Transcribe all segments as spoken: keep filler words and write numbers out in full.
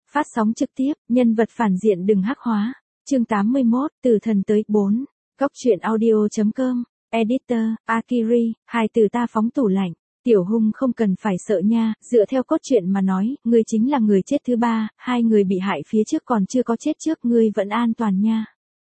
Phát sóng trực tiếp, nhân vật phản diện đừng hắc hóa. Chương tám mươi mốt, từ thần tới bốn. Góc truyện audio chấm com. Editor, Akiri, hai từ ta phóng tủ lạnh. Tiểu Hung không cần phải sợ nha, dựa theo cốt truyện mà nói, ngươi chính là người chết thứ ba, hai người bị hại phía trước còn chưa có chết trước, ngươi vẫn an toàn nha.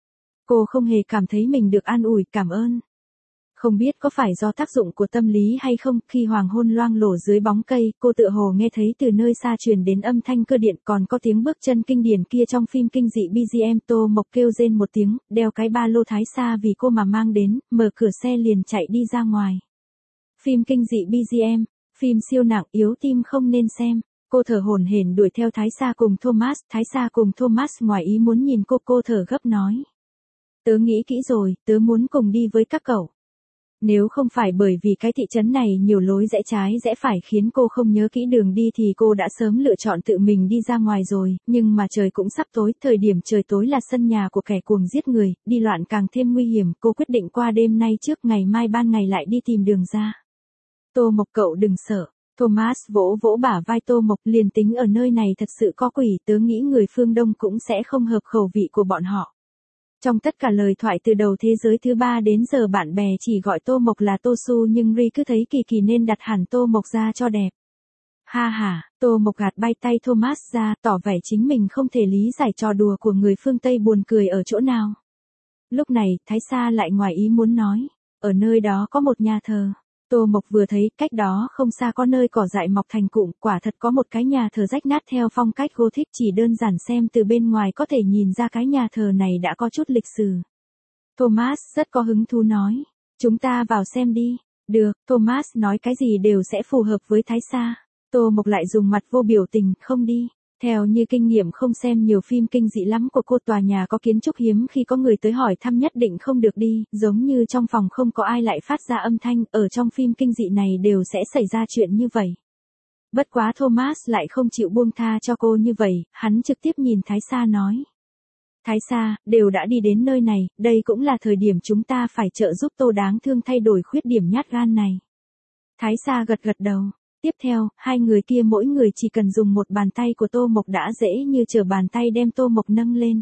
Cô không hề cảm thấy mình được an ủi, cảm ơn. Không biết có phải do tác dụng của tâm lý hay không, khi hoàng hôn loang lổ dưới bóng cây, cô tựa hồ nghe thấy từ nơi xa truyền đến âm thanh cơ điện, còn có tiếng bước chân kinh điển kia trong phim kinh dị bê giê em. Tô Mộc kêu rên một tiếng, đeo cái ba lô Thái Sa vì cô mà mang đến, mở cửa xe liền chạy đi ra ngoài. Phim kinh dị bê giê em, phim siêu nặng, yếu tim không nên xem. Cô thở hổn hển đuổi theo Thái Sa cùng Thomas, Thái Sa cùng Thomas ngoài ý muốn nhìn cô, cô thở gấp nói. Tớ nghĩ kỹ rồi, tớ muốn cùng đi với các cậu. Nếu không phải bởi vì cái thị trấn này nhiều lối rẽ trái rẽ phải khiến cô không nhớ kỹ đường đi thì cô đã sớm lựa chọn tự mình đi ra ngoài rồi, nhưng mà trời cũng sắp tối, thời điểm trời tối là sân nhà của kẻ cuồng giết người, đi loạn càng thêm nguy hiểm, cô quyết định qua đêm nay trước ngày mai ban ngày lại đi tìm đường ra. Tô Mộc cậu đừng sợ. Thomas vỗ vỗ bả vai Tô Mộc, liền tính ở nơi này thật sự có quỷ, tớ nghĩ người phương Đông cũng sẽ không hợp khẩu vị của bọn họ. Trong tất cả lời thoại từ đầu thế giới thứ ba đến giờ bạn bè chỉ gọi Tô Mộc là Tô Su, nhưng Ri cứ thấy kỳ kỳ nên đặt hẳn Tô Mộc ra cho đẹp. Ha ha, Tô Mộc gạt bay tay Thomas ra, tỏ vẻ chính mình không thể lý giải trò đùa của người phương Tây buồn cười ở chỗ nào. Lúc này, Thái Sa lại ngoài ý muốn nói, ở nơi đó có một nhà thờ. Tô Mộc vừa thấy, cách đó không xa có nơi cỏ dại mọc thành cụm, quả thật có một cái nhà thờ rách nát theo phong cách Gothic, chỉ đơn giản xem từ bên ngoài có thể nhìn ra cái nhà thờ này đã có chút lịch sử. Thomas rất có hứng thú nói, chúng ta vào xem đi. Được, Thomas nói cái gì đều sẽ phù hợp với Thái Sa. Tô Mộc lại dùng mặt vô biểu tình, không đi. Theo như kinh nghiệm không xem nhiều phim kinh dị lắm của cô, tòa nhà có kiến trúc hiếm khi có người tới hỏi thăm nhất định không được đi, giống như trong phòng không có ai lại phát ra âm thanh, ở trong phim kinh dị này đều sẽ xảy ra chuyện như vậy. Bất quá Thomas lại không chịu buông tha cho cô như vậy, hắn trực tiếp nhìn Thái Sa nói. Thái Sa, đều đã đi đến nơi này, đây cũng là thời điểm chúng ta phải trợ giúp Tô đáng thương thay đổi khuyết điểm nhát gan này. Thái Sa gật gật đầu. Tiếp theo, hai người kia mỗi người chỉ cần dùng một bàn tay của Tô Mộc đã dễ như trở bàn tay đem Tô Mộc nâng lên.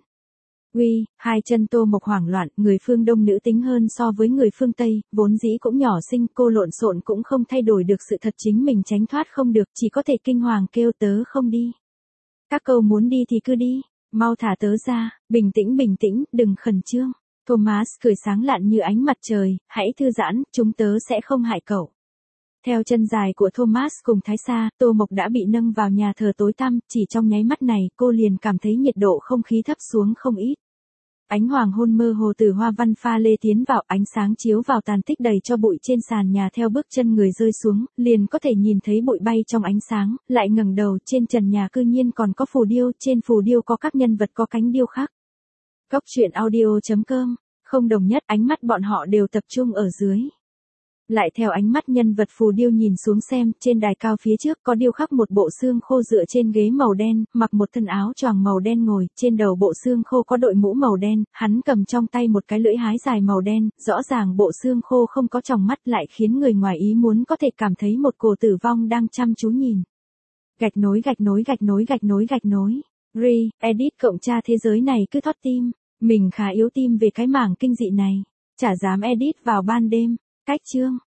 Uy, hai chân Tô Mộc hoảng loạn, người phương Đông nữ tính hơn so với người phương Tây, vốn dĩ cũng nhỏ xinh, cô lộn xộn cũng không thay đổi được sự thật chính mình tránh thoát không được, chỉ có thể kinh hoàng kêu tớ không đi. Các cậu muốn đi thì cứ đi, mau thả tớ ra, bình tĩnh bình tĩnh, đừng khẩn trương. Thomas cười sáng lạn như ánh mặt trời, hãy thư giãn, chúng tớ sẽ không hại cậu. Theo chân dài của Thomas cùng Thái Sa, Tô Mộc đã bị nâng vào nhà thờ tối tăm, chỉ trong nháy mắt này, cô liền cảm thấy nhiệt độ không khí thấp xuống không ít. Ánh hoàng hôn mơ hồ từ hoa văn pha lê tiến vào, ánh sáng chiếu vào tàn tích đầy cho bụi trên sàn nhà, theo bước chân người rơi xuống, liền có thể nhìn thấy bụi bay trong ánh sáng, lại ngẩng đầu, trên trần nhà cư nhiên còn có phù điêu, trên phù điêu có các nhân vật có cánh điêu khắc. Góc truyện audio chấm com, không đồng nhất, ánh mắt bọn họ đều tập trung ở dưới. Lại theo ánh mắt nhân vật phù điêu nhìn xuống xem, trên đài cao phía trước có điêu khắc một bộ xương khô dựa trên ghế màu đen, mặc một thân áo choàng màu đen ngồi, trên đầu bộ xương khô có đội mũ màu đen, hắn cầm trong tay một cái lưỡi hái dài màu đen, rõ ràng bộ xương khô không có tròng mắt lại khiến người ngoài ý muốn có thể cảm thấy một cổ tử vong đang chăm chú nhìn. Gạch nối gạch nối gạch nối gạch nối gạch nối. Ri, edit cộng tra thế giới này cứ thót tim, mình khá yếu tim về cái mảng kinh dị này, chả dám edit vào ban đêm. Cách chương